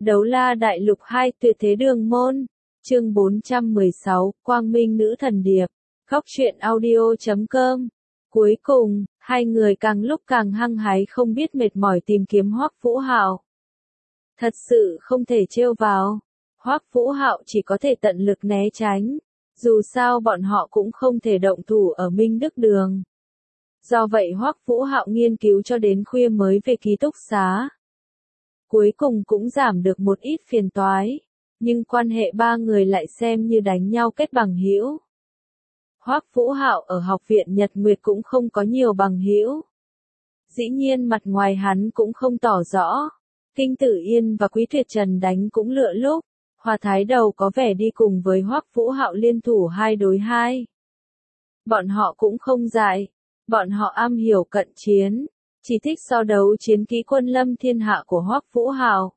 Đấu la đại lục 2 tuyệt thế đường môn. Chương 416, Quang Minh nữ thần điệp. Góc truyện audio.com. Cuối cùng, hai người càng lúc càng hăng hái không biết mệt mỏi tìm kiếm Hoắc Vũ Hạo. Thật sự không thể trêu vào. Hoắc Vũ Hạo chỉ có thể tận lực né tránh. Dù sao bọn họ cũng không thể động thủ ở Minh Đức Đường. Do vậy Hoắc Vũ Hạo nghiên cứu cho đến khuya mới về ký túc xá. Cuối cùng cũng giảm được một ít phiền toái, nhưng quan hệ ba người lại xem như đánh nhau kết bằng hữu. Hoắc Vũ Hạo ở học viện Nhật Nguyệt cũng không có nhiều bằng hữu. Dĩ nhiên mặt ngoài hắn cũng không tỏ rõ. Kinh Tử Yên và Quý Tuyệt Trần đánh cũng lựa lúc. Hoa Thái Đầu có vẻ đi cùng với Hoắc Vũ Hạo liên thủ 2 đối 2. Bọn họ cũng không dại, bọn họ am hiểu cận chiến, chỉ thích so đấu chiến kỹ quân lâm thiên hạ của Hoắc Vũ Hạo.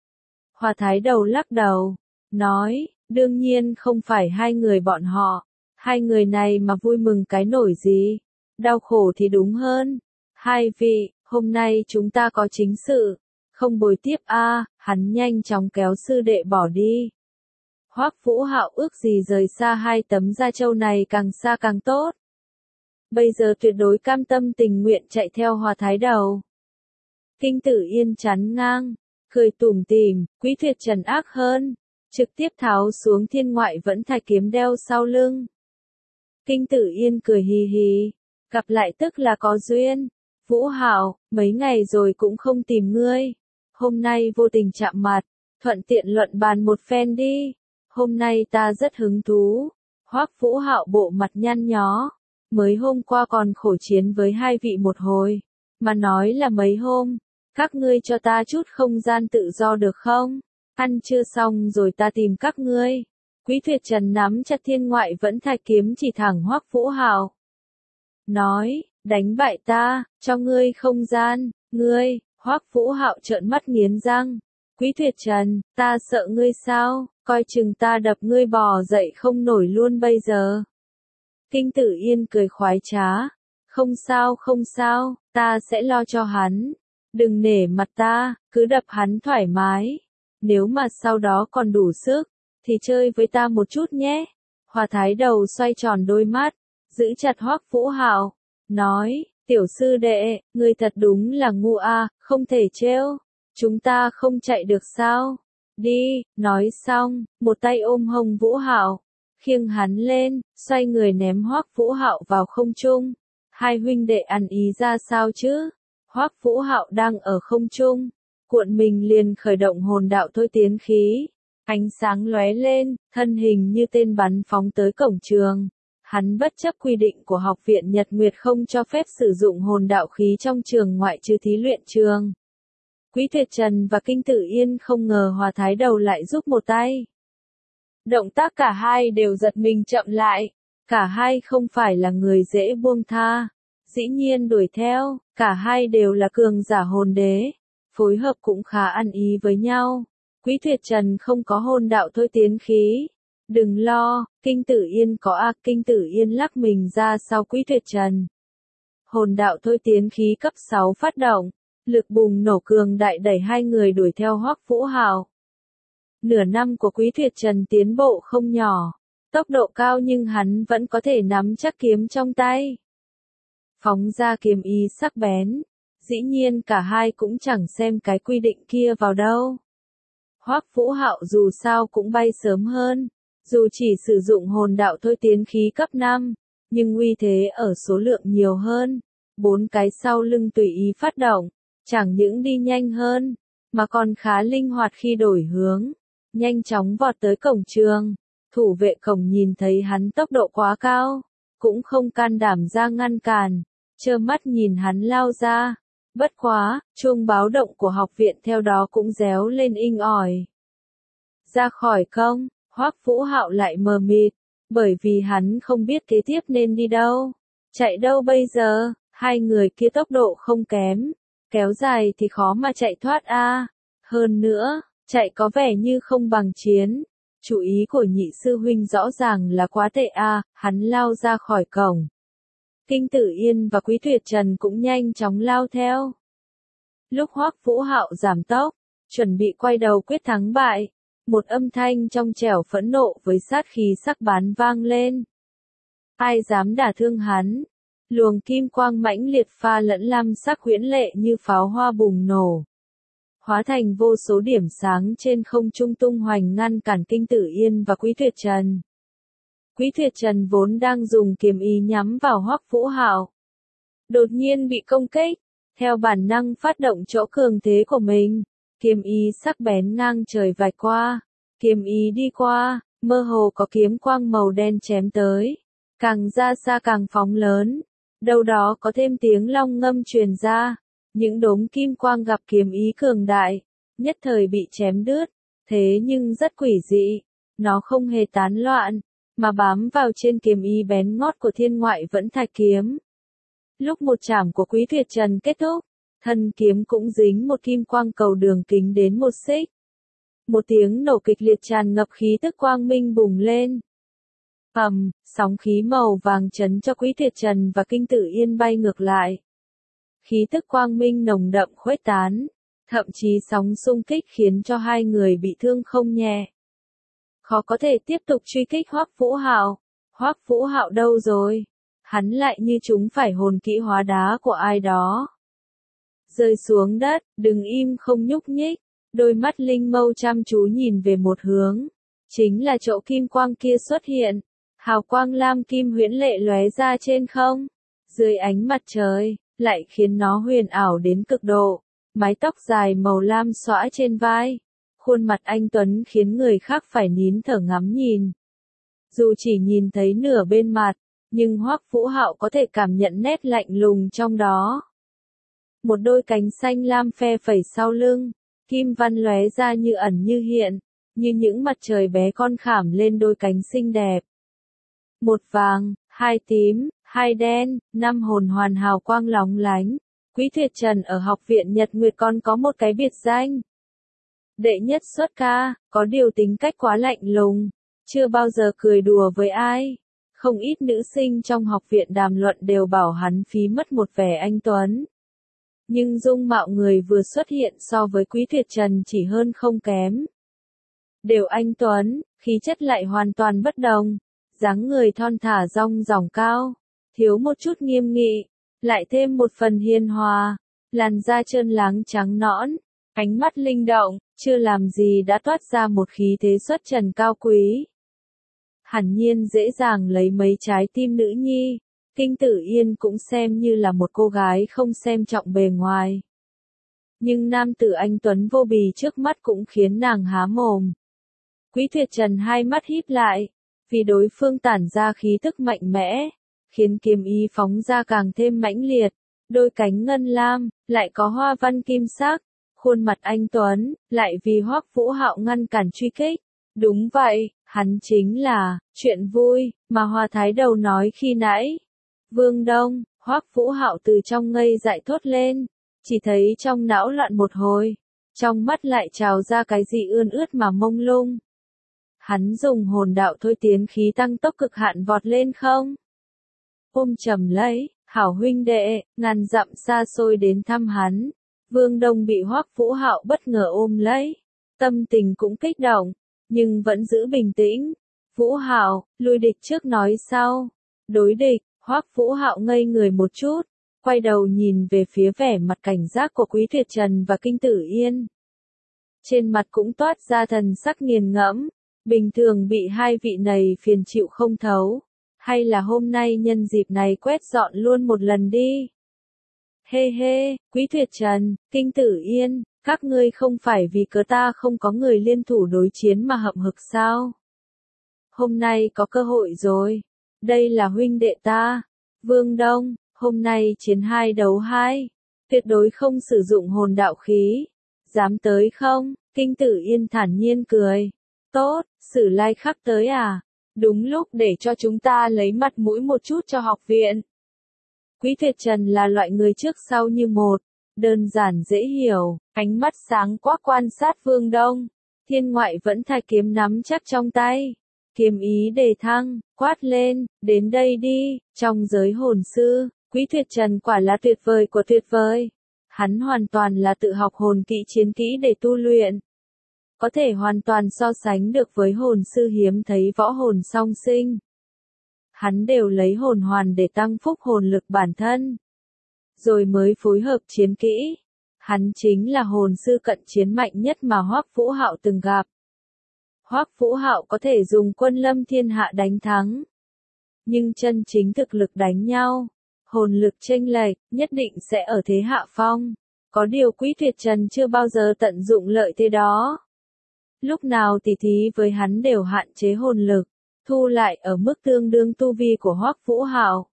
Hoa Thái Đầu lắc đầu, nói, đương nhiên không phải hai người bọn họ, hai người này mà vui mừng cái nổi gì, đau khổ thì đúng hơn. Hai vị, hôm nay chúng ta có chính sự, không bồi tiếp a, hắn nhanh chóng kéo sư đệ bỏ đi. Hoắc Vũ Hạo ước gì rời xa hai tấm da trâu này càng xa càng tốt. Bây giờ tuyệt đối cam tâm tình nguyện chạy theo Hoa Thái Đầu. Kinh Tử Yên chắn ngang, cười tủm tỉm, Quý Tuyệt Trần ác hơn, trực tiếp tháo xuống Thiên Ngoại Vẫn Thạch kiếm đeo sau lưng. Kinh Tử Yên cười hì hì, gặp lại tức là có duyên. Vũ Hạo, mấy ngày rồi cũng không tìm ngươi, hôm nay vô tình chạm mặt, thuận tiện luận bàn một phen đi. Hôm nay ta rất hứng thú. Hoắc Vũ Hạo bộ mặt nhăn nhó, mới hôm qua còn khổ chiến với hai vị một hồi, mà nói là mấy hôm, các ngươi cho ta chút không gian tự do được không? Ăn chưa xong rồi ta tìm các ngươi. Quý Tuyệt Trần nắm chặt Thiên Ngoại Vẫn Thạch kiếm chỉ thẳng Hoắc Vũ Hạo. Nói, đánh bại ta, cho ngươi không gian, ngươi. Hoắc Vũ Hạo trợn mắt nghiến răng. Quý Tuyệt Trần, ta sợ ngươi sao, coi chừng ta đập ngươi bò dậy không nổi luôn bây giờ. Kinh Tử Yên cười khoái trá. Không sao, ta sẽ lo cho hắn. Đừng nể mặt ta, cứ đập hắn thoải mái. Nếu mà sau đó còn đủ sức, thì chơi với ta một chút nhé. Hoa Thái Đầu xoay tròn đôi mắt, giữ chặt Hoắc Vũ Hạo, nói, tiểu sư đệ, ngươi thật đúng là ngu a, không thể trêu. Chúng ta không chạy được sao? Đi, nói xong, một tay ôm hông Vũ Hạo, khiêng hắn lên, xoay người ném Hoắc Vũ Hạo vào không trung. Hai huynh đệ ăn ý ra sao chứ? Hoắc Vũ Hạo đang ở không trung, cuộn mình liền khởi động hồn đạo thôi tiến khí. Ánh sáng lóe lên, thân hình như tên bắn phóng tới cổng trường. Hắn bất chấp quy định của học viện Nhật Nguyệt không cho phép sử dụng hồn đạo khí trong trường ngoại trừ thí luyện trường. Quý Tuyệt Trần và Kinh Tử Yên không ngờ Hoa Thái Đầu lại giúp một tay. Động tác cả hai đều giật mình chậm lại, cả hai không phải là người dễ buông tha, dĩ nhiên đuổi theo, cả hai đều là cường giả hồn đế, phối hợp cũng khá ăn ý với nhau. Quý Tuyệt Trần không có hồn đạo thôi tiến khí, đừng lo, Kinh Tử Yên có a. Kinh Tử Yên lắc mình ra sau Quý Tuyệt Trần. Hồn đạo thôi tiến khí cấp 6 phát động. Lực bùng nổ cường đại đẩy hai người đuổi theo Hoắc Vũ Hạo. Nửa năm của Quý Tuyệt Trần tiến bộ không nhỏ, tốc độ cao nhưng hắn vẫn có thể nắm chắc kiếm trong tay. Phóng ra kiếm ý sắc bén, dĩ nhiên cả hai cũng chẳng xem cái quy định kia vào đâu. Hoắc Vũ Hạo dù sao cũng bay sớm hơn, dù chỉ sử dụng hồn đạo thôi tiến khí cấp 5, nhưng uy thế ở số lượng nhiều hơn, 4 cái sau lưng tùy ý phát động. Chẳng những đi nhanh hơn, mà còn khá linh hoạt khi đổi hướng, nhanh chóng vọt tới cổng trường. Thủ vệ cổng nhìn thấy hắn tốc độ quá cao, cũng không can đảm ra ngăn cản, trơ mắt nhìn hắn lao ra. Bất quá, chuông báo động của học viện theo đó cũng réo lên inh ỏi. Ra khỏi công, Hoắc Vũ Hạo lại mờ mịt, bởi vì hắn không biết kế tiếp nên đi đâu, chạy đâu bây giờ. Hai người kia tốc độ không kém. Kéo dài thì khó mà chạy thoát a. Hơn nữa, chạy có vẻ như không bằng chiến. Chủ ý của nhị sư huynh rõ ràng là quá tệ a. Hắn lao ra khỏi cổng. Kinh Tử Yên và Quý Tuyệt Trần cũng nhanh chóng lao theo. Lúc Hoắc Vũ Hạo giảm tốc, chuẩn bị quay đầu quyết thắng bại. Một âm thanh trong trẻo phẫn nộ với sát khí sắc bén vang lên. Ai dám đả thương hắn? Luồng kim quang mãnh liệt pha lẫn lam sắc huyễn lệ như pháo hoa bùng nổ, hóa thành vô số điểm sáng trên không trung tung hoành ngăn cản Kinh Tử Yên và Quý Tuyệt Trần. Quý Tuyệt Trần vốn đang dùng kiếm ý nhắm vào Hoắc Vũ Hạo, đột nhiên bị công kích, theo bản năng phát động chỗ cường thế của mình, kiếm ý sắc bén ngang trời vạch qua, kiếm ý đi qua, mơ hồ có kiếm quang màu đen chém tới, càng ra xa càng phóng lớn, đâu đó có thêm tiếng long ngâm truyền ra, những đốm kim quang gặp kiếm ý cường đại, nhất thời bị chém đứt, thế nhưng rất quỷ dị, nó không hề tán loạn, mà bám vào trên kiếm ý bén ngót của Thiên Ngoại Vẫn Thạch kiếm. Lúc một chảm của Quý Tuyệt Trần kết thúc, thân kiếm cũng dính một kim quang cầu đường kính đến 1 xích. Một tiếng nổ kịch liệt tràn ngập khí tức quang minh bùng lên. Sóng khí màu vàng chấn cho Quý Tuyệt Trần và Kinh Tử Yên bay ngược lại. Khí tức quang minh nồng đậm khuếch tán, thậm chí sóng xung kích khiến cho hai người bị thương không nhẹ. Khó có thể tiếp tục truy kích Hoắc Vũ Hạo. Hoắc Vũ Hạo đâu rồi? Hắn lại như chúng phải hồn kỹ hóa đá của ai đó. Rơi xuống đất, đứng im không nhúc nhích, đôi mắt linh mâu chăm chú nhìn về một hướng. Chính là chỗ kim quang kia xuất hiện. Hào quang lam kim huyễn lệ lóe ra trên không. Dưới ánh mặt trời, lại khiến nó huyền ảo đến cực độ. Mái tóc dài màu lam xõa trên vai. Khuôn mặt anh Tuấn khiến người khác phải nín thở ngắm nhìn. Dù chỉ nhìn thấy nửa bên mặt, nhưng Hoắc Vũ Hạo có thể cảm nhận nét lạnh lùng trong đó. Một đôi cánh xanh lam phe phẩy sau lưng, kim văn lóe ra như ẩn như hiện, như những mặt trời bé con khảm lên đôi cánh xinh đẹp. Một vàng, hai tím, hai đen, 5 hồn hoàn hào quang lóng lánh. Quý Tuyệt Trần ở học viện Nhật Nguyệt còn có một cái biệt danh. Đệ nhất xuất ca, có điều tính cách quá lạnh lùng, chưa bao giờ cười đùa với ai. Không ít nữ sinh trong học viện đàm luận đều bảo hắn phí mất một vẻ anh tuấn. Nhưng dung mạo người vừa xuất hiện so với Quý Tuyệt Trần chỉ hơn không kém. Đều anh tuấn, khí chất lại hoàn toàn bất đồng. Dáng người thon thả dong dỏng cao, thiếu một chút nghiêm nghị, lại thêm một phần hiền hòa, làn da trơn láng trắng nõn, ánh mắt linh động, chưa làm gì đã toát ra một khí thế xuất trần cao quý. Hẳn nhiên dễ dàng lấy mấy trái tim nữ nhi, Kinh Tử Yên cũng xem như là một cô gái không xem trọng bề ngoài. Nhưng nam tử anh tuấn vô bì trước mắt cũng khiến nàng há mồm. Quý Tuyệt Trần hai mắt híp lại, vì đối phương tản ra khí tức mạnh mẽ, khiến kiếm ý phóng ra càng thêm mãnh liệt, đôi cánh ngân lam, lại có hoa văn kim sắc, khuôn mặt anh tuấn, lại vì Hoắc Vũ Hạo ngăn cản truy kích. Đúng vậy, hắn chính là chuyện vui mà Hoa Thái Đầu nói khi nãy. Vương Đông, Hoắc Vũ Hạo từ trong ngây dại thốt lên, chỉ thấy trong não loạn một hồi, trong mắt lại trào ra cái gì ươn ướt mà mông lung. Hắn dùng hồn đạo thôi tiến khí tăng tốc cực hạn vọt lên không. Ôm chầm lấy, hảo huynh đệ, ngàn dặm xa xôi đến thăm hắn. Vương Đông bị Hoắc Vũ Hạo bất ngờ ôm lấy, tâm tình cũng kích động, nhưng vẫn giữ bình tĩnh. Vũ Hạo, lui địch trước nói sau. Đối địch, Hoắc Vũ Hạo ngây người một chút, quay đầu nhìn về phía vẻ mặt cảnh giác của Quý Tuyệt Trần và Kinh Tử Yên. Trên mặt cũng toát ra thần sắc nghiền ngẫm. Bình thường bị hai vị này phiền chịu không thấu, hay là hôm nay nhân dịp này quét dọn luôn một lần đi. Hê hê, Quý Tuyệt Trần, Kinh Tử Yên, các ngươi không phải vì cớ ta không có người liên thủ đối chiến mà hậm hực sao? Hôm nay có cơ hội rồi, đây là huynh đệ ta, Vương Đông, hôm nay chiến 2 đấu 2, tuyệt đối không sử dụng hồn đạo khí, dám tới không? Kinh Tử Yên thản nhiên cười. Tốt, Sử Lai Khắc tới à? Đúng lúc để cho chúng ta lấy mặt mũi một chút cho học viện. Quý Tuyệt Trần là loại người trước sau như một, đơn giản dễ hiểu, ánh mắt sáng quắc quan sát Vương Đông. Thiên Ngoại Vẫn Thạch kiếm nắm chắc trong tay, kiếm ý đề thăng, quát lên, đến đây đi, trong giới hồn sư, Quý Tuyệt Trần quả là tuyệt vời của tuyệt vời. Hắn hoàn toàn là tự học hồn kỹ chiến kỹ để tu luyện. Có thể hoàn toàn so sánh được với hồn sư hiếm thấy võ hồn song sinh. Hắn đều lấy hồn hoàn để tăng phúc hồn lực bản thân. Rồi mới phối hợp chiến kỹ. Hắn chính là hồn sư cận chiến mạnh nhất mà Hoắc Vũ Hạo từng gặp. Hoắc Vũ Hạo có thể dùng quân lâm thiên hạ đánh thắng. Nhưng chân chính thực lực đánh nhau, hồn lực chênh lệch, nhất định sẽ ở thế hạ phong. Có điều Quý Tuyệt Trần chưa bao giờ tận dụng lợi thế đó. Lúc nào tỉ thí với hắn đều hạn chế hồn lực, thu lại ở mức tương đương tu vi của Hoắc Vũ Hạo.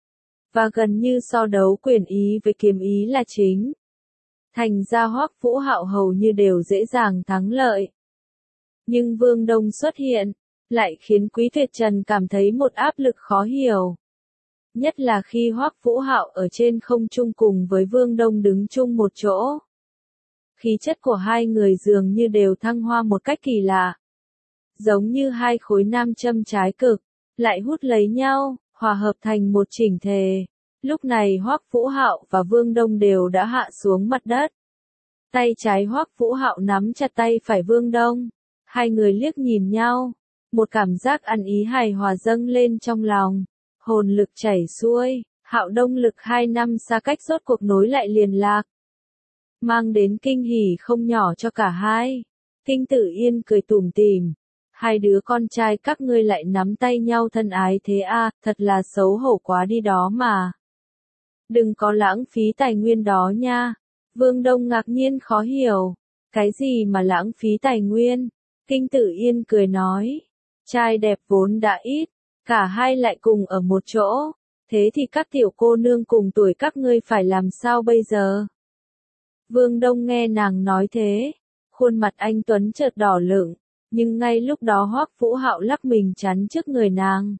Và gần như so đấu quyền ý với kiếm ý là chính. Thành ra Hoắc Vũ Hạo hầu như đều dễ dàng thắng lợi. Nhưng Vương Đông xuất hiện, lại khiến Quý Tuyệt Trần cảm thấy một áp lực khó hiểu. Nhất là khi Hoắc Vũ Hạo ở trên không trung cùng với Vương Đông đứng chung một chỗ. Khí chất của hai người dường như đều thăng hoa một cách kỳ lạ. Giống như hai khối nam châm trái cực, lại hút lấy nhau, hòa hợp thành một chỉnh thể. Lúc này Hoắc Vũ Hạo và Vương Đông đều đã hạ xuống mặt đất. Tay trái Hoắc Vũ Hạo nắm chặt tay phải Vương Đông. Hai người liếc nhìn nhau. Một cảm giác ăn ý hài hòa dâng lên trong lòng. Hồn lực chảy xuôi, Hạo Đông lực 2 năm xa cách rốt cuộc nối lại liền lạc. Mang đến kinh hỉ không nhỏ cho cả hai. Kinh Tử Yên cười tủm tỉm. Hai đứa con trai các ngươi lại nắm tay nhau thân ái thế à, thật là xấu hổ quá đi đó mà. Đừng có lãng phí tài nguyên đó nha. Vương Đông ngạc nhiên khó hiểu. Cái gì mà lãng phí tài nguyên? Kinh Tử Yên cười nói. Trai đẹp vốn đã ít, cả hai lại cùng ở một chỗ. Thế thì các tiểu cô nương cùng tuổi các ngươi phải làm sao bây giờ? Vương Đông nghe nàng nói thế. Khuôn mặt anh Tuấn chợt đỏ lựng. Nhưng ngay lúc đó Hoắc Vũ Hạo lắc mình chắn trước người nàng.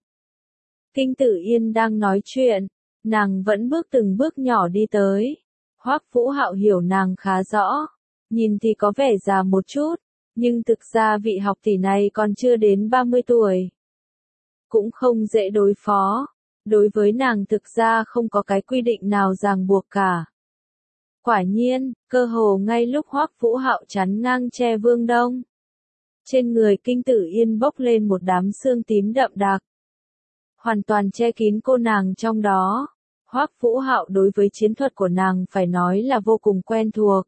Kinh Tử Yên đang nói chuyện. Nàng vẫn bước từng bước nhỏ đi tới. Hoắc Vũ Hạo hiểu nàng khá rõ. Nhìn thì có vẻ già một chút. Nhưng thực ra vị học tỷ này còn chưa đến 30 tuổi. Cũng không dễ đối phó. Đối với nàng thực ra không có cái quy định nào ràng buộc cả. Quả nhiên, cơ hồ ngay lúc Hoắc Vũ Hạo chắn ngang che Vương Đông. Trên người Kinh Tử Yên bốc lên một đám xương tím đậm đặc. Hoàn toàn che kín cô nàng trong đó. Hoắc Vũ Hạo đối với chiến thuật của nàng phải nói là vô cùng quen thuộc.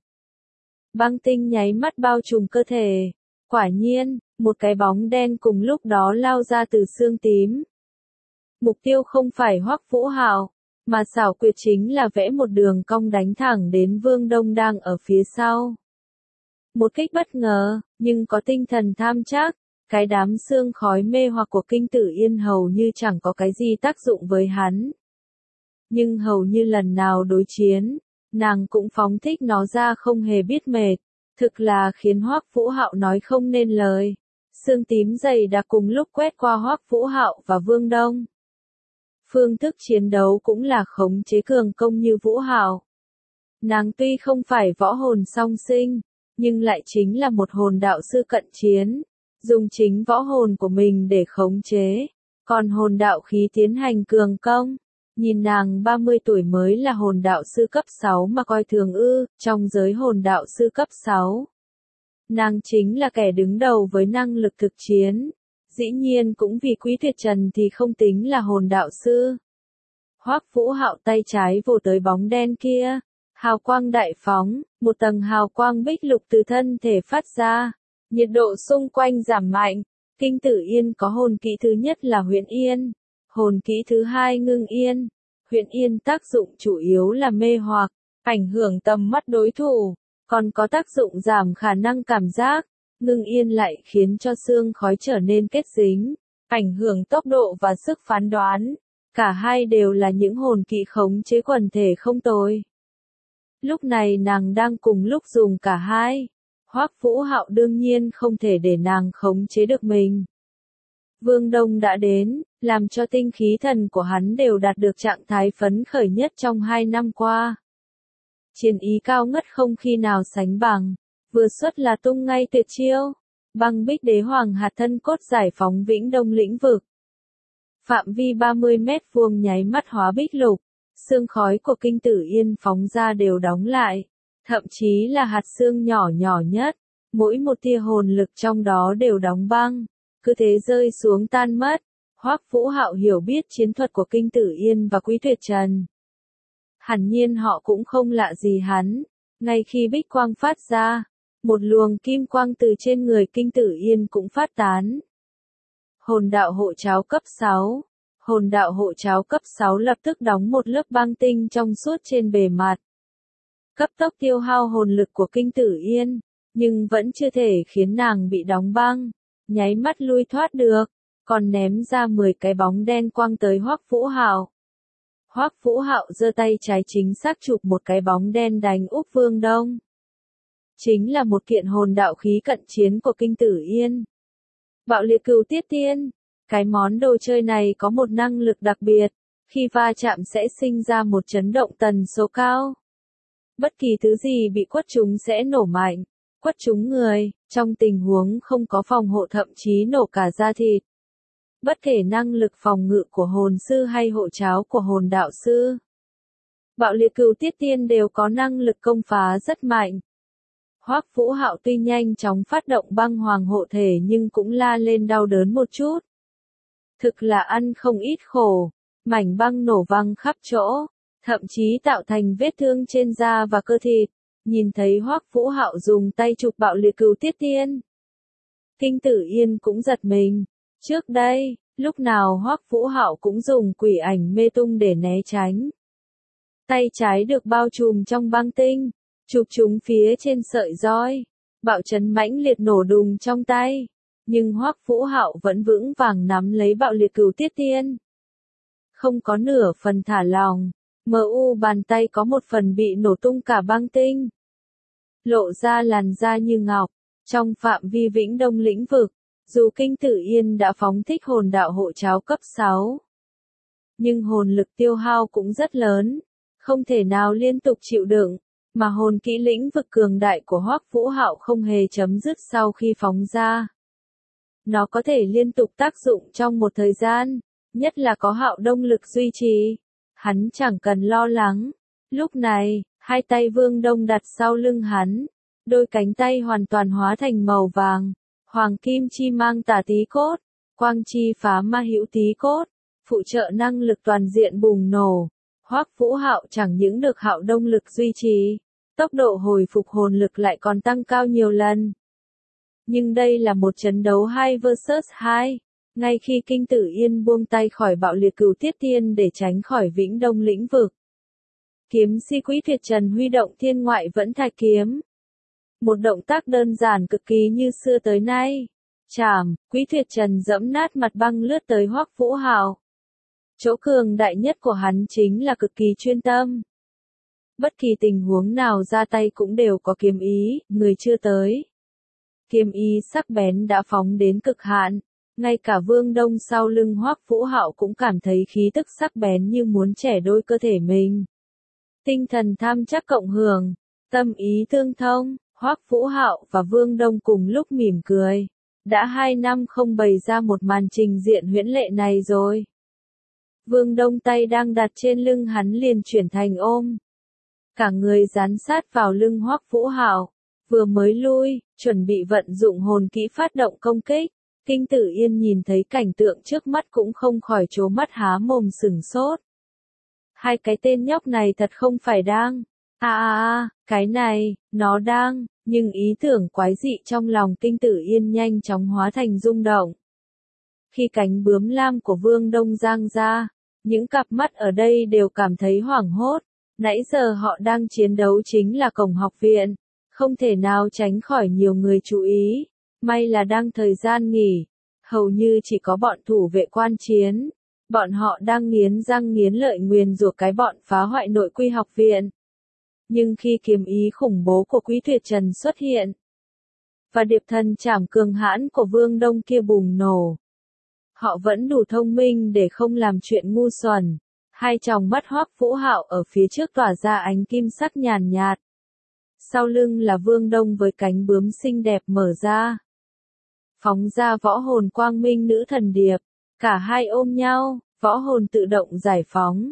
Băng tinh nháy mắt bao trùm cơ thể. Quả nhiên, một cái bóng đen cùng lúc đó lao ra từ xương tím. Mục tiêu không phải Hoắc Vũ Hạo, mà xảo quyệt chính là vẽ một đường cong đánh thẳng đến Vương Đông đang ở phía sau. Một kích bất ngờ, nhưng có tinh thần tham chắc. Cái đám xương khói mê hoặc của Kinh Tử Yên hầu như chẳng có cái gì tác dụng với hắn. Nhưng hầu như lần nào đối chiến, nàng cũng phóng thích nó ra không hề biết mệt. Thực là khiến Hoắc Vũ Hạo nói không nên lời. Xương tím dày đặc cùng lúc quét qua Hoắc Vũ Hạo và Vương Đông. Phương thức chiến đấu cũng là khống chế cường công như Vũ Hạo. Nàng tuy không phải võ hồn song sinh, nhưng lại chính là một hồn đạo sư cận chiến. Dùng chính võ hồn của mình để khống chế. Còn hồn đạo khí tiến hành cường công. Nhìn nàng 30 tuổi mới là hồn đạo sư cấp 6 mà coi thường ư, trong giới hồn đạo sư cấp 6. Nàng chính là kẻ đứng đầu với năng lực thực chiến. Dĩ nhiên cũng vì Quý Tuyệt Trần thì không tính là hồn đạo sư. Hoắc Vũ Hạo tay trái vồ tới bóng đen kia. Hào quang đại phóng, một tầng hào quang bích lục từ thân thể phát ra. Nhiệt độ xung quanh giảm mạnh. Kinh Tử Yên có hồn kỹ thứ nhất là Huyễn Yên. Hồn kỹ thứ hai Ngưng Yên. Huyễn Yên tác dụng chủ yếu là mê hoặc, ảnh hưởng tầm mắt đối thủ, còn có tác dụng giảm khả năng cảm giác. Ngưng Yên lại khiến cho xương khói trở nên kết dính, ảnh hưởng tốc độ và sức phán đoán. Cả hai đều là những hồn kỹ khống chế quần thể không tồi. Lúc này nàng đang cùng lúc dùng cả hai. Hoắc Vũ Hạo đương nhiên không thể để nàng khống chế được mình. Vương Đông đã đến, làm cho tinh khí thần của hắn đều đạt được trạng thái phấn khởi nhất trong 2 năm qua. Chiến ý cao ngất không khi nào sánh bằng, vừa xuất là tung ngay tuyệt chiêu, băng bích đế hoàng hạt thân cốt giải phóng Vĩnh Đông lĩnh vực. Phạm vi 30 mét vuông nháy mắt hóa bích lục, xương khói của Kinh Tử Yên phóng ra đều đóng lại, thậm chí là hạt xương nhỏ nhỏ nhất, mỗi một tia hồn lực trong đó đều đóng băng, cứ thế rơi xuống tan mất. Hoắc Vũ Hạo hiểu biết chiến thuật của Kinh Tử Yên và Quý Tuyệt Trần. Hẳn nhiên họ cũng không lạ gì hắn, ngay khi bích quang phát ra, một luồng kim quang từ trên người Kinh Tử Yên cũng phát tán. Hồn đạo hộ cháo cấp 6. Hồn đạo hộ cháo cấp 6 lập tức đóng một lớp băng tinh trong suốt trên bề mặt. Cấp tốc tiêu hao hồn lực của Kinh Tử Yên, nhưng vẫn chưa thể khiến nàng bị đóng băng, nháy mắt lui thoát được, còn ném ra 10 cái bóng đen quang tới Hoắc Vũ Hạo. Hoắc Vũ Hạo giơ tay trái chính xác chụp một cái bóng đen đánh úp Vương Đông. Chính là một kiện hồn đạo khí cận chiến của Kinh Tử Yên. Bạo liệt cửu tiết tiên. Cái món đồ chơi này có một năng lực đặc biệt, khi va chạm sẽ sinh ra một chấn động tần số cao. Bất kỳ thứ gì bị quất trúng sẽ nổ mạnh, quất trúng người, trong tình huống không có phòng hộ thậm chí nổ cả da thịt. Bất kể năng lực phòng ngự của hồn sư hay hộ cháo của hồn đạo sư, bạo liệt cửu tiết tiên đều có năng lực công phá rất mạnh. Hoắc Vũ Hạo tuy nhanh chóng phát động băng hoàng hộ thể nhưng cũng la lên đau đớn một chút. Thực là ăn không ít khổ, mảnh băng nổ văng khắp chỗ, thậm chí tạo thành vết thương trên da và cơ thịt. Nhìn thấy Hoắc Vũ Hạo dùng tay chụp bạo liệt cửu tiết tiên, Kinh Tử Yên cũng giật mình. Trước đây, lúc nào Hoắc Vũ Hạo cũng dùng quỷ ảnh mê tung để né tránh. Tay trái được bao trùm trong băng tinh, chụp chúng phía trên sợi roi, bạo chấn mãnh liệt nổ đùng trong tay. Nhưng Hoắc Vũ Hạo vẫn vững vàng nắm lấy bạo liệt cửu tiết tiên. Không có nửa phần thả lỏng, bàn tay có một phần bị nổ tung cả băng tinh. Lộ ra làn da như ngọc, trong phạm vi Vĩnh Đông lĩnh vực, dù Kinh Tử Yên đã phóng thích hồn đạo hộ cháo cấp 6. Nhưng hồn lực tiêu hao cũng rất lớn, không thể nào liên tục chịu đựng, mà hồn kỹ lĩnh vực cường đại của Hoắc Vũ Hạo không hề chấm dứt sau khi phóng ra. Nó có thể liên tục tác dụng trong một thời gian, nhất là có Hạo Đông lực duy trì. Hắn chẳng cần lo lắng. Lúc này, hai tay Vương Đông đặt sau lưng hắn, đôi cánh tay hoàn toàn hóa thành màu vàng, hoàng kim chi mang tả tí cốt, quang chi phá ma hữu tí cốt, phụ trợ năng lực toàn diện bùng nổ. Hoắc Vũ Hạo chẳng những được Hạo Đông lực duy trì, tốc độ hồi phục hồn lực lại còn tăng cao nhiều lần. Nhưng đây là một trận đấu 2 vs 2. Ngay khi Kinh Tử Yên buông tay khỏi bạo liệt cửu tiết tiên để tránh khỏi Vĩnh Đông lĩnh vực, kiếm si Quý Tuyệt Trần huy động thiên ngoại vẫn thạch kiếm. Một động tác đơn giản cực kỳ như xưa tới nay. Chảm, Quý Tuyệt Trần dẫm nát mặt băng lướt tới Hoắc Vũ Hạo. Chỗ cường đại nhất của hắn chính là cực kỳ chuyên tâm. Bất kỳ tình huống nào ra tay cũng đều có kiếm ý, người chưa tới. Kiếm ý sắc bén đã phóng đến cực hạn, ngay cả Vương Đông sau lưng Hoắc Vũ Hạo cũng cảm thấy khí tức sắc bén như muốn chẻ đôi cơ thể mình. Tinh thần tham chắc cộng hưởng, tâm ý tương thông, Hoắc Vũ Hạo và Vương Đông cùng lúc mỉm cười. Đã 2 năm không bày ra một màn trình diện huyễn lệ này rồi. Vương Đông tay đang đặt trên lưng hắn liền chuyển thành ôm. Cả người dán sát vào lưng Hoắc Vũ Hạo, vừa mới lui, chuẩn bị vận dụng hồn kỹ phát động công kích. Kinh Tử Yên nhìn thấy cảnh tượng trước mắt cũng không khỏi trố mắt há mồm sửng sốt. Hai cái tên nhóc này thật không phải đang. Cái này, nó đang, nhưng ý tưởng quái dị trong lòng Kinh Tử Yên nhanh chóng hóa thành rung động. Khi cánh bướm lam của Vương Đông giang ra, những cặp mắt ở đây đều cảm thấy hoảng hốt. Nãy giờ họ đang chiến đấu chính là cổng học viện, không thể nào tránh khỏi nhiều người chú ý. May là đang thời gian nghỉ, hầu như chỉ có bọn thủ vệ quan chiến. Bọn họ đang nghiến răng nghiến lợi nguyền rủa cái bọn phá hoại nội quy học viện. Nhưng khi kiếm ý khủng bố của Quý Tuyệt Trần xuất hiện, và điệp thần trảm cường hãn của Vương Đông kia bùng nổ, họ vẫn đủ thông minh để không làm chuyện ngu xuẩn. Hai tròng mắt Hoắc Vũ Hạo ở phía trước tỏa ra ánh kim sắc nhàn nhạt. Sau lưng là Vương Đông với cánh bướm xinh đẹp mở ra. Phóng ra võ hồn quang minh nữ thần điệp. Cả hai ôm nhau, võ hồn tự động giải phóng.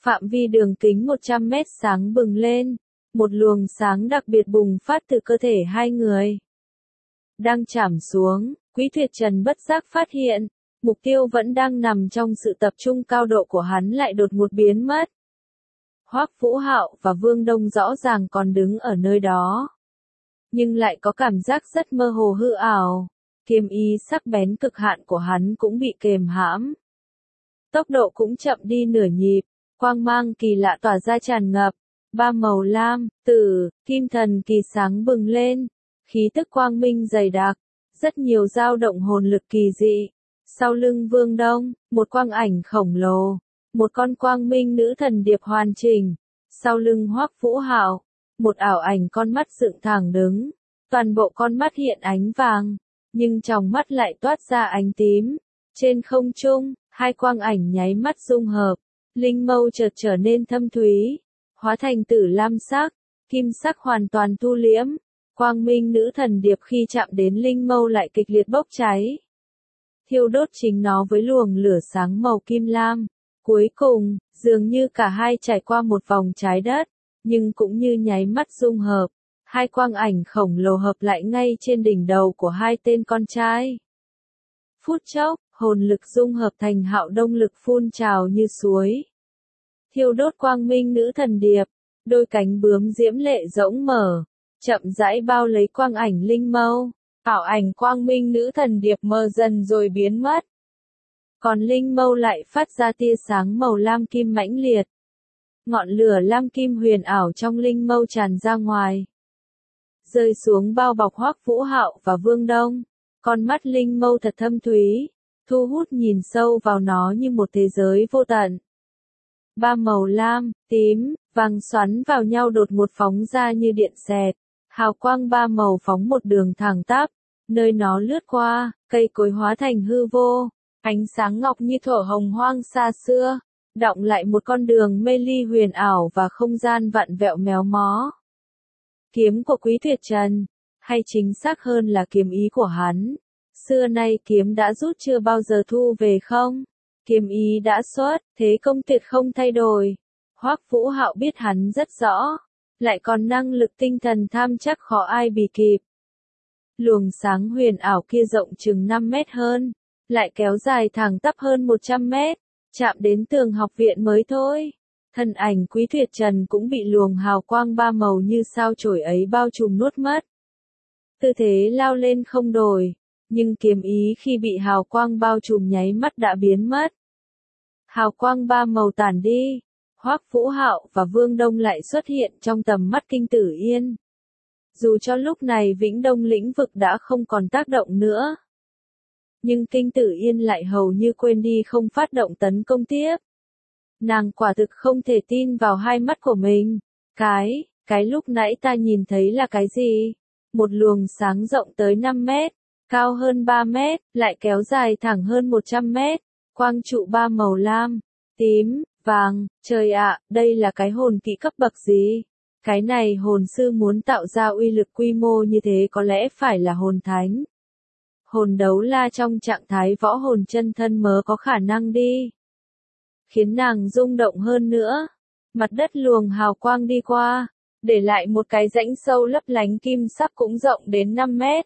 Phạm vi đường kính 100 mét sáng bừng lên, một luồng sáng đặc biệt bùng phát từ cơ thể hai người. Đang chạm xuống, Quý Tuyệt Trần bất giác phát hiện, mục tiêu vẫn đang nằm trong sự tập trung cao độ của hắn lại đột ngột biến mất. Hoắc Vũ Hạo và Vương Đông rõ ràng còn đứng ở nơi đó, nhưng lại có cảm giác rất mơ hồ hư ảo, kiếm ý sắc bén cực hạn của hắn cũng bị kềm hãm. Tốc độ cũng chậm đi nửa nhịp, quang mang kỳ lạ tỏa ra tràn ngập, ba màu lam, tử, kim thần kỳ sáng bừng lên, khí tức quang minh dày đặc, rất nhiều dao động hồn lực kỳ dị. Sau lưng Vương Đông, một quang ảnh khổng lồ, một con quang minh nữ thần điệp hoàn chỉnh. Sau lưng Hoắc Vũ Hạo, một ảo ảnh con mắt dựng thẳng đứng, toàn bộ con mắt hiện ánh vàng, nhưng trong mắt lại toát ra ánh tím. Trên không trung, hai quang ảnh nháy mắt dung hợp, linh mâu chợt trở nên thâm thúy, hóa thành tử lam sắc, kim sắc hoàn toàn thu liễm. Quang minh nữ thần điệp khi chạm đến linh mâu lại kịch liệt bốc cháy, thiêu đốt chính nó với luồng lửa sáng màu kim lam. Cuối cùng, dường như cả hai trải qua một vòng trái đất, nhưng cũng như nháy mắt dung hợp, hai quang ảnh khổng lồ hợp lại ngay trên đỉnh đầu của hai tên con trai. Phút chốc, hồn lực dung hợp thành hạo đông lực phun trào như suối, thiêu đốt quang minh nữ thần điệp, đôi cánh bướm diễm lệ rỗng mở, chậm rãi bao lấy quang ảnh linh mâu. Ảo ảnh quang minh nữ thần điệp mờ dần rồi biến mất. Còn linh mâu lại phát ra tia sáng màu lam kim mãnh liệt. Ngọn lửa lam kim huyền ảo trong linh mâu tràn ra ngoài, rơi xuống bao bọc Hoắc Vũ Hạo và Vương Đông. Con mắt linh mâu thật thâm thúy, thu hút nhìn sâu vào nó như một thế giới vô tận. Ba màu lam, tím, vàng xoắn vào nhau đột ngột phóng ra như điện xẹt. Hào quang ba màu phóng một đường thẳng tắp, nơi nó lướt qua, cây cối hóa thành hư vô, ánh sáng ngọc như thuở hồng hoang xa xưa, đọng lại một con đường mê ly huyền ảo và không gian vặn vẹo méo mó. Kiếm của Quý Tuyệt Trần, hay chính xác hơn là kiếm ý của hắn, xưa nay kiếm đã rút chưa bao giờ thu về không? Kiếm ý đã xuất, thế công tuyệt không thay đổi. Hoắc Vũ Hạo biết hắn rất rõ, lại còn năng lực tinh thần tham chắc khó ai bì kịp. Luồng sáng huyền ảo kia rộng chừng 5 mét hơn, lại kéo dài thẳng tắp hơn 100 mét, chạm đến tường học viện mới thôi. Thân ảnh Quý Tuyệt Trần cũng bị luồng hào quang ba màu như sao chổi ấy bao trùm nuốt mất. Tư thế lao lên không đổi, nhưng kiếm ý khi bị hào quang bao trùm nháy mắt đã biến mất. Hào quang ba màu tản đi, Hoắc Vũ Hạo và Vương Đông lại xuất hiện trong tầm mắt Kinh Tử Yên. Dù cho lúc này Vĩnh Đông lĩnh vực đã không còn tác động nữa, nhưng Kinh Tử Yên lại hầu như quên đi không phát động tấn công tiếp. Nàng quả thực không thể tin vào hai mắt của mình. Cái lúc nãy ta nhìn thấy là cái gì? Một luồng sáng rộng tới 5 mét, cao hơn 3 mét, lại kéo dài thẳng hơn 100 mét, quang trụ ba màu lam, tím, vàng, trời ạ, đây là cái hồn kỹ cấp bậc gì? Cái này hồn sư muốn tạo ra uy lực quy mô như thế có lẽ phải là hồn thánh. Hồn đấu la trong trạng thái võ hồn chân thân mới có khả năng đi. Khiến nàng rung động hơn nữa. Mặt đất luồng hào quang đi qua, để lại một cái rãnh sâu lấp lánh kim sắc cũng rộng đến 5 mét.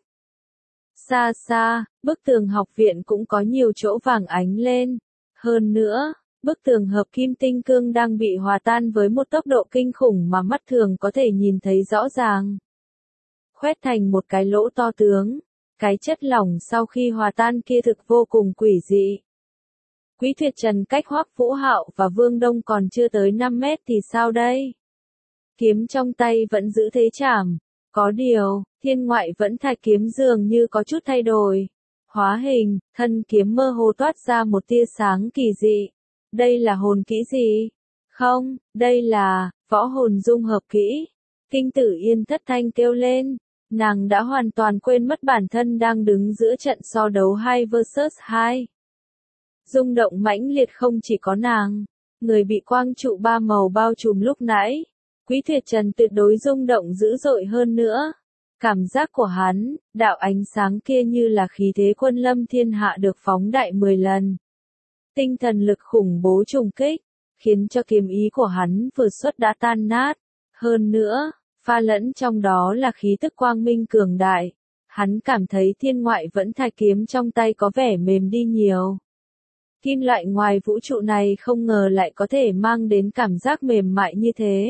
Xa xa, bức tường học viện cũng có nhiều chỗ vàng ánh lên. Hơn nữa, bức tường hợp kim tinh cương đang bị hòa tan với một tốc độ kinh khủng mà mắt thường có thể nhìn thấy rõ ràng. Khoét thành một cái lỗ to tướng, cái chất lỏng sau khi hòa tan kia thực vô cùng quỷ dị. Quý Tuyệt Trần cách Hoắc Vũ Hạo và Vương Đông còn chưa tới 5 mét thì sao đây? Kiếm trong tay vẫn giữ thế chảm. Có điều, thiên ngoại vẫn thạch kiếm dường như có chút thay đổi. Hóa hình, thân kiếm mơ hồ toát ra một tia sáng kỳ dị. Đây là hồn kỹ gì? Không, đây là võ hồn dung hợp kỹ. Kinh Tử Yên thất thanh kêu lên. Nàng đã hoàn toàn quên mất bản thân đang đứng giữa trận so đấu 2 vs 2. Rung động mãnh liệt không chỉ có nàng, người bị quang trụ ba màu bao trùm lúc nãy. Quý Tuyệt Trần tuyệt đối rung động dữ dội hơn nữa. Cảm giác của hắn, đạo ánh sáng kia như là khí thế quân lâm thiên hạ được phóng đại 10 lần. Tinh thần lực khủng bố trùng kích, khiến cho kiếm ý của hắn vừa xuất đã tan nát. Hơn nữa, pha lẫn trong đó là khí tức quang minh cường đại. Hắn cảm thấy thiên ngoại vẫn thạch kiếm trong tay có vẻ mềm đi nhiều. Kim loại ngoài vũ trụ này không ngờ lại có thể mang đến cảm giác mềm mại như thế.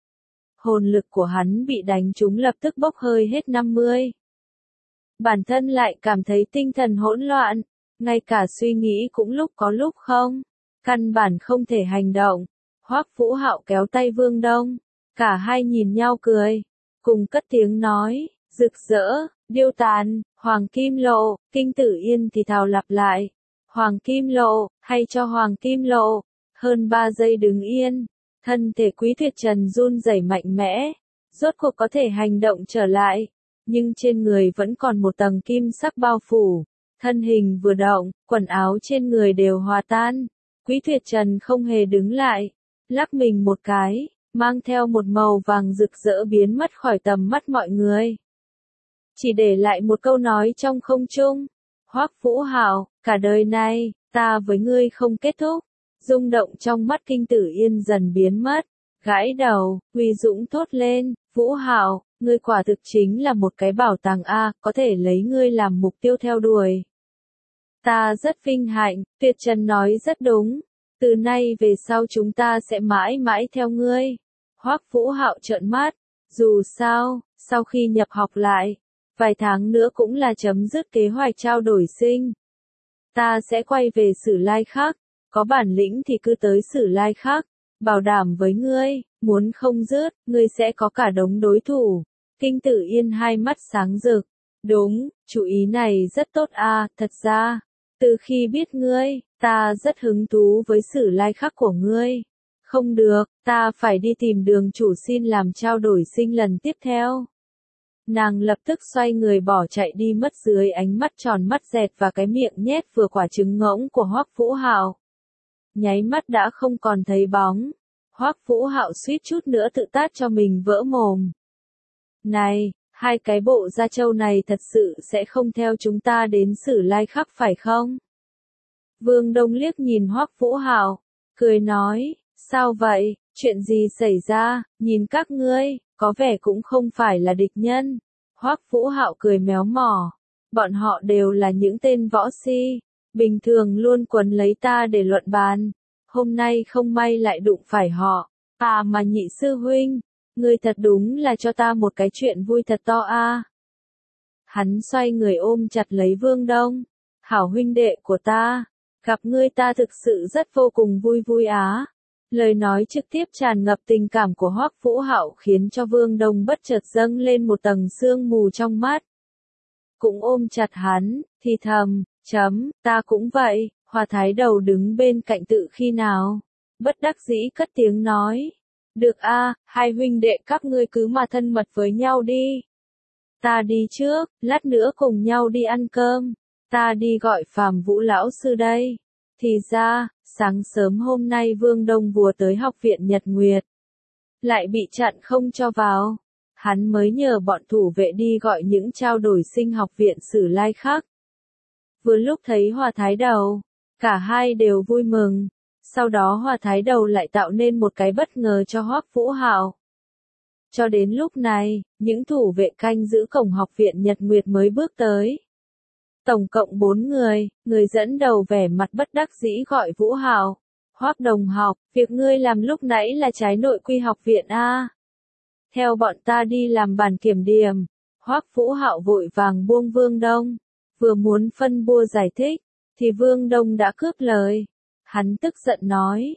Hồn lực của hắn bị đánh trúng lập tức bốc hơi hết 50. Bản thân lại cảm thấy tinh thần hỗn loạn, ngay cả suy nghĩ cũng lúc có lúc không, căn bản không thể hành động. Hoắc Vũ Hạo kéo tay Vương Đông, cả hai nhìn nhau cười, cùng cất tiếng nói, rực rỡ, điêu tàn, Hoàng Kim Lộ. Kinh Tử Yên thì thào lặp lại, Hoàng Kim Lộ, hay cho Hoàng Kim Lộ. Hơn 3 giây đứng yên, thân thể Quý Tuyệt Trần run rẩy mạnh mẽ, rốt cuộc có thể hành động trở lại, nhưng trên người vẫn còn một tầng kim sắc bao phủ. Thân hình vừa động, quần áo trên người đều hòa tan. Quý Tuyệt Trần không hề đứng lại, lắc mình một cái, mang theo một màu vàng rực rỡ biến mất khỏi tầm mắt mọi người. Chỉ để lại một câu nói trong không trung, Hoắc Vũ Hạo, cả đời này, ta với ngươi không kết thúc. Rung động trong mắt Kinh Tử Yên dần biến mất, gãi đầu, uy dũng thốt lên, Vũ Hạo, ngươi quả thực chính là một cái bảo tàng a, có thể lấy ngươi làm mục tiêu theo đuổi. Ta rất vinh hạnh, Tuyệt Trần nói rất đúng, từ nay về sau chúng ta sẽ mãi mãi theo ngươi. Hoắc Vũ Hạo trợn mắt, dù sao, sau khi nhập học lại, vài tháng nữa cũng là chấm dứt kế hoạch trao đổi sinh. Ta sẽ quay về Sử Lai Khắc, có bản lĩnh thì cứ tới Sử Lai Khắc, bảo đảm với ngươi, muốn không dứt, ngươi sẽ có cả đống đối thủ. Kinh Tử Yên hai mắt sáng rực, đúng, chủ ý này rất tốt a, thật ra, từ khi biết ngươi, ta rất hứng thú với Sử Lai Khắc của ngươi. Không được, ta phải đi tìm Đường chủ xin làm trao đổi sinh lần tiếp theo. Nàng lập tức xoay người bỏ chạy đi mất dưới ánh mắt tròn mắt dẹt và cái miệng nhét vừa quả trứng ngỗng của Hoắc Vũ Hạo. Nháy mắt đã không còn thấy bóng. Hoắc Vũ Hạo suýt chút nữa tự tát cho mình vỡ mồm. Này, hai cái bộ da trâu này thật sự sẽ không theo chúng ta đến Sử Lai Khắc phải không? Vương Đông liếc nhìn Hoắc Vũ Hạo, cười nói, sao vậy, chuyện gì xảy ra, nhìn các ngươi, có vẻ cũng không phải là địch nhân. Hoắc Vũ Hạo cười méo mỏ, bọn họ đều là những tên võ si, bình thường luôn quấn lấy ta để luận bàn, hôm nay không may lại đụng phải họ. À mà Nhị sư huynh, ngươi thật đúng là cho ta một cái chuyện vui thật to a. Hắn xoay người ôm chặt lấy Vương Đông, hảo huynh đệ của ta, gặp ngươi ta thực sự rất vô cùng vui vui á. Lời nói trực tiếp tràn ngập tình cảm của Hoắc Vũ Hạo khiến cho Vương Đông bất chợt dâng lên một tầng sương mù trong mắt. Cũng ôm chặt hắn, thì thầm, ta cũng vậy. Hoa Thái Đầu đứng bên cạnh tự khi nào, bất đắc dĩ cất tiếng nói, được a, hai huynh đệ các ngươi cứ mà thân mật với nhau đi. Ta đi trước, lát nữa cùng nhau đi ăn cơm, ta đi gọi Phàm Vũ lão sư đây. Thì ra, sáng sớm hôm nay Vương Đông vừa tới học viện Nhật Nguyệt, lại bị chặn không cho vào. Hắn mới nhờ bọn thủ vệ đi gọi những trao đổi sinh học viện Sử Lai Khắc. Vừa lúc thấy Hoa Thái Đầu, cả hai đều vui mừng. Sau đó Hoa Thái Đầu lại tạo nên một cái bất ngờ cho Hoắc Vũ Hạo. Cho đến lúc này, những thủ vệ canh giữ cổng học viện Nhật Nguyệt mới bước tới. Tổng cộng 4 người, người dẫn đầu vẻ mặt bất đắc dĩ gọi Vũ Hạo, Hoắc đồng học, việc ngươi làm lúc nãy là trái nội quy học viện a. Theo bọn ta đi làm bản kiểm điểm. Hoắc Vũ Hạo vội vàng buông Vương Đông, vừa muốn phân bua giải thích, thì Vương Đông đã cướp lời. Hắn tức giận nói,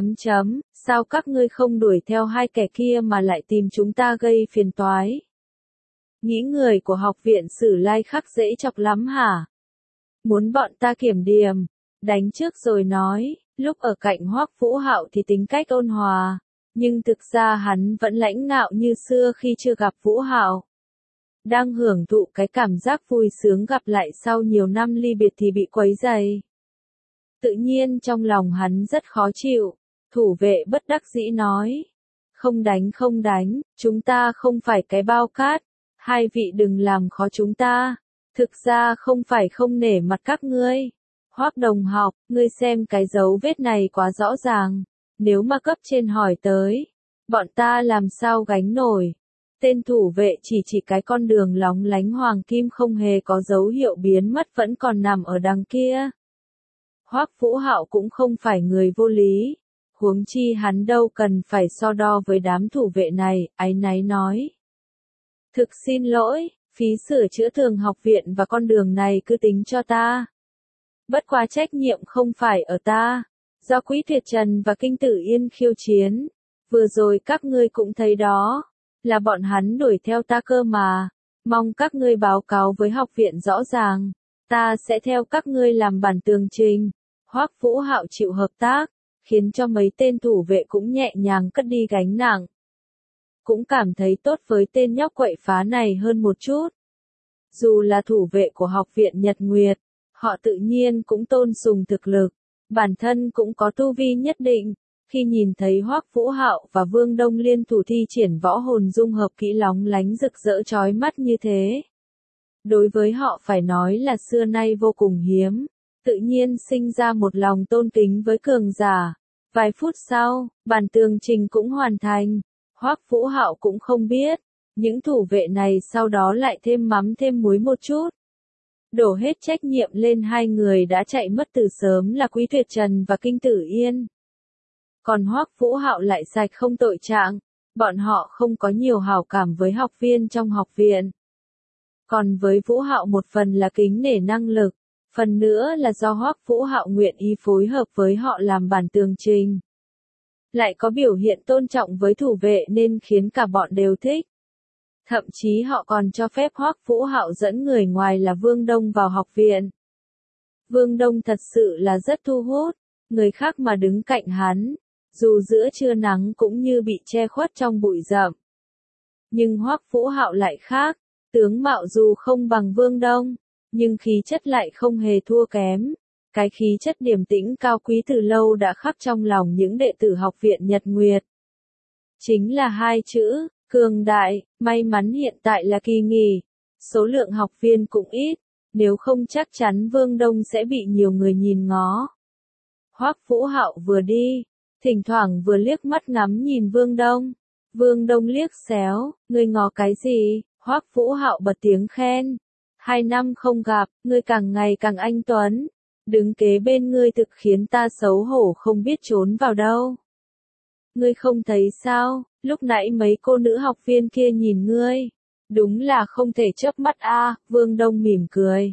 sao các ngươi không đuổi theo hai kẻ kia mà lại tìm chúng ta gây phiền toái? Nghĩ người của học viện Sử Lai Khắc dễ chọc lắm hả? Muốn bọn ta kiểm điểm, đánh trước rồi nói. Lúc ở cạnh Hoắc Vũ Hạo thì tính cách ôn hòa, nhưng thực ra hắn vẫn lãnh ngạo như xưa khi chưa gặp Vũ Hạo. Đang hưởng thụ cái cảm giác vui sướng gặp lại sau nhiều năm ly biệt thì bị quấy rầy. Tự nhiên trong lòng hắn rất khó chịu, thủ vệ bất đắc dĩ nói. Không đánh, chúng ta không phải cái bao cát, hai vị đừng làm khó chúng ta, thực ra không phải không nể mặt các ngươi. Hoắc đồng học, ngươi xem cái dấu vết này quá rõ ràng, nếu mà cấp trên hỏi tới, bọn ta làm sao gánh nổi. Tên thủ vệ chỉ cái con đường lóng lánh hoàng kim không hề có dấu hiệu biến mất vẫn còn nằm ở đằng kia. Hoắc Vũ Hạo cũng không phải người vô lý, huống chi hắn đâu cần phải so đo với đám thủ vệ này, áy náy nói. Thực xin lỗi, phí sửa chữa Thường học viện và con đường này cứ tính cho ta. Bất quá trách nhiệm không phải ở ta, do Quý Tuyệt Trần và Kinh Tử Yên khiêu chiến. Vừa rồi các ngươi cũng thấy đó, là bọn hắn đuổi theo ta cơ mà, mong các ngươi báo cáo với học viện rõ ràng, ta sẽ theo các ngươi làm bản tường trình. Hoắc Vũ Hạo chịu hợp tác, khiến cho mấy tên thủ vệ cũng nhẹ nhàng cất đi gánh nặng. Cũng cảm thấy tốt với tên nhóc quậy phá này hơn một chút. Dù là thủ vệ của học viện Nhật Nguyệt, họ tự nhiên cũng tôn sùng thực lực, bản thân cũng có tu vi nhất định. Khi nhìn thấy Hoắc Vũ Hạo và Vương Đông liên thủ thi triển võ hồn dung hợp kỹ lóng lánh rực rỡ chói mắt như thế, đối với họ phải nói là xưa nay vô cùng hiếm, tự nhiên sinh ra một lòng tôn kính với cường giả. Vài phút sau, bản tường trình cũng hoàn thành. Hoắc Vũ Hạo cũng không biết, những thủ vệ này sau đó lại thêm mắm thêm muối một chút. Đổ hết trách nhiệm lên hai người đã chạy mất từ sớm là Quý Tuyệt Trần và Kinh Tử Yên. Còn Hoắc Vũ Hạo lại sạch không tội trạng, bọn họ không có nhiều hảo cảm với học viên trong học viện. Còn với Vũ Hạo một phần là kính nể năng lực, phần nữa là do Hoắc Vũ Hạo nguyện ý phối hợp với họ làm bản tường trình. Lại có biểu hiện tôn trọng với thủ vệ nên khiến cả bọn đều thích. Thậm chí họ còn cho phép Hoắc Vũ Hạo dẫn người ngoài là Vương Đông vào học viện. Vương Đông thật sự là rất thu hút, người khác mà đứng cạnh hắn, dù giữa trưa nắng cũng như bị che khuất trong bụi rậm. Nhưng Hoắc Vũ Hạo lại khác, tướng mạo dù không bằng Vương Đông, nhưng khí chất lại không hề thua kém. Cái khí chất điềm tĩnh cao quý từ lâu đã khắc trong lòng những đệ tử học viện Nhật Nguyệt. Chính là hai chữ, cường đại. May mắn hiện tại là kỳ nghỉ, số lượng học viên cũng ít, nếu không chắc chắn Vương Đông sẽ bị nhiều người nhìn ngó. Hoắc Vũ Hạo vừa đi, thỉnh thoảng vừa liếc mắt ngắm nhìn Vương Đông. Vương Đông liếc xéo, ngươi ngó cái gì? Hoắc Vũ Hạo bật tiếng khen. 2 năm không gặp, ngươi càng ngày càng anh tuấn. Đứng kế bên ngươi thực khiến ta xấu hổ không biết trốn vào đâu. Ngươi không thấy sao, lúc nãy mấy cô nữ học viên kia nhìn ngươi. Đúng là không thể chớp mắt a. Vương Đông mỉm cười.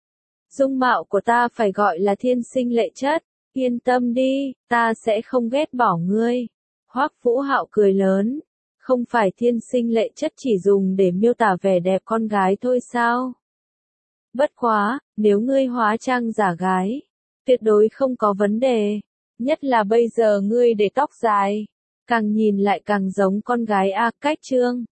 Dung mạo của ta phải gọi là thiên sinh lệ chất, yên tâm đi, ta sẽ không ghét bỏ ngươi. Hoắc Vũ Hạo cười lớn, không phải thiên sinh lệ chất chỉ dùng để miêu tả vẻ đẹp con gái thôi sao? Bất quá, nếu ngươi hóa trang giả gái, tuyệt đối không có vấn đề. Nhất là bây giờ ngươi để tóc dài, càng nhìn lại càng giống con gái a. Cách chương